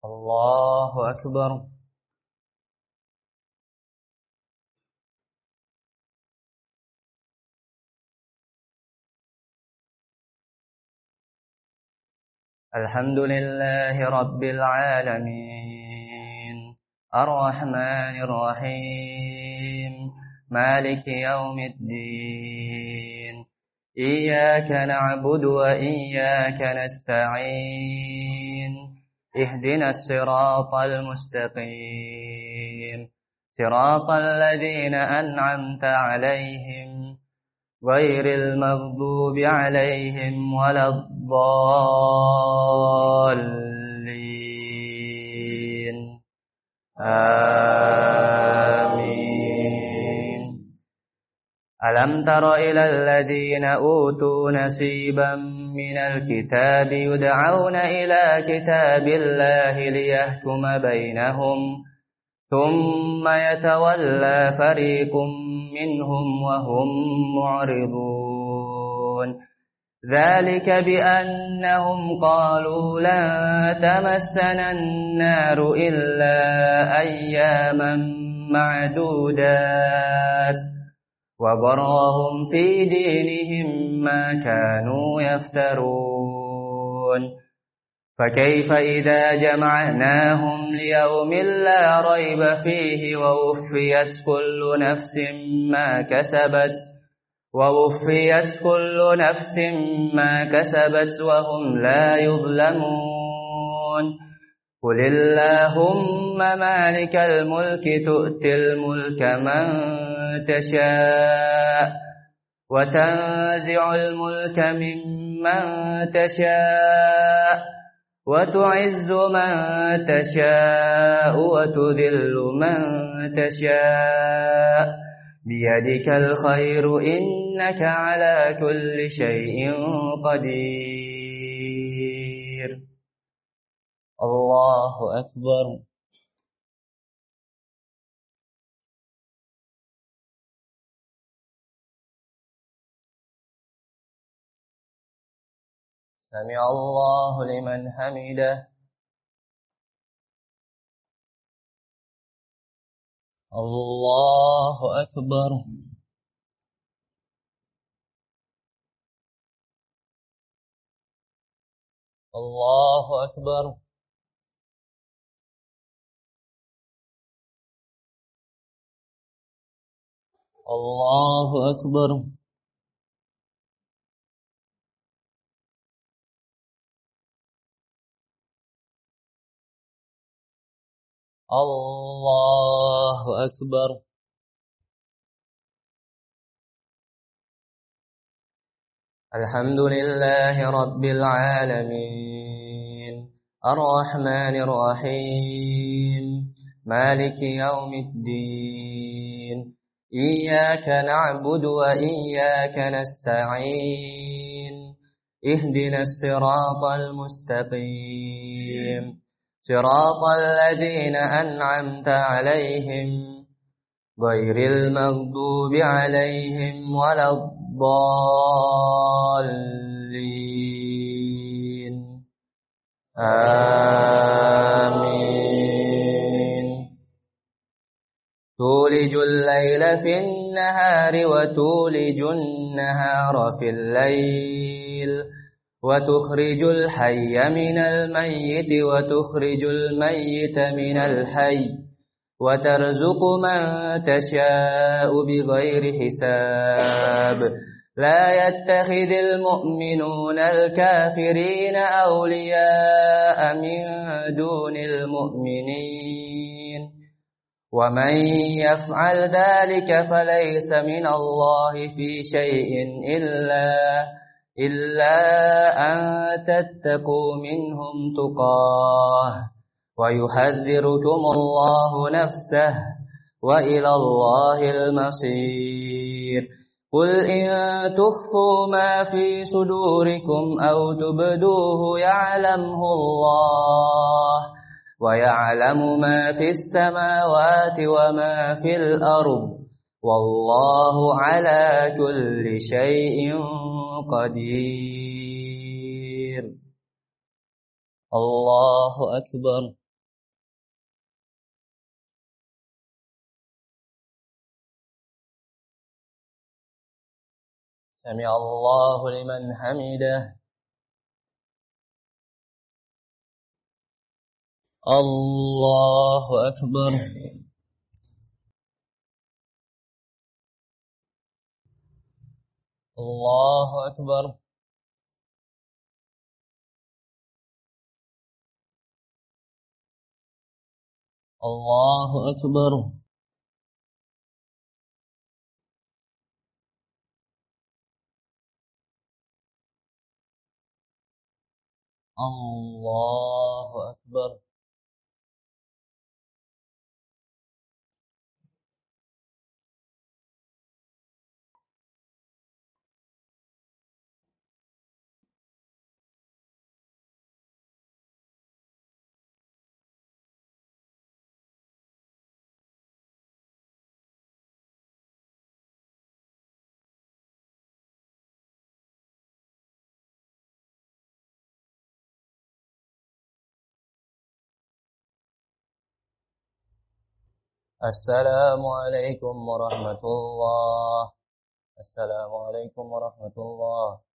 الله أكبر. الحمد لله رب العالمين الرحمن الرحيم مالك يوم الدين إياك نعبد وإياك نستعين اهدنا الصراط المستقيم صراط الذين أنعمت عليهم غير المغضوب عليهم ولا الضالين آمين. ألم تر إلى الذين أوتوا نصيبا من الكتاب يدعون إلى كتاب الله ليحكم بينهم ثم يتولى فريق منهم وهم معرضون ذلك بأنهم قالوا لن تمسنا النار إلا أياما معدودات وغرهم في دينهم ما كانوا يفترون فكيف إذا جمعناهم ليوم لا ريب فيه ووفيت كل نفس ما كسبت وهم لا يظلمون قل اللهم مالك الملك تؤتي الملك من تشاء وتنزع الملك ممن تشاء وتعز من تشاء وتذل من تشاء بيدك الخير إنك على كل شيء قدير. الله أكبر. سمع الله لمن حمده. الله أكبر. الله أكبر. الله أكبر. الله أكبر. الحمد لله رب العالمين الرحمن الرحيم مالك يوم الدين إياك نعبد وإياك نستعين اهدنا الصراط المستقيم صراط الذين أنعمت عليهم غير المغضوب عليهم ولا الضالين آمين. تولج الليل في النهار وتولج النهار في الليل وتخرج الحي من الميت وتخرج الميت من الحي وترزق من تشاء بغير حساب لا يتخذ المؤمنون الكافرين أولياء من دون المؤمنين ومن يفعل ذلك فليس من الله في شيء إلا أن تتقوا منهم تقاه ويحذركم الله نفسه وإلى الله المصير. قل إن تخفوا ما في صدوركم أو تبدوه يعلمه الله ويعلم ما في السماوات وما في الأرض والله على كل شيء قدير. الله أكبر. سمع الله لمن حمده الله أكبر الله أكبر الله أكبر الله أكبر السلام عليكم ورحمة الله السلام عليكم ورحمة الله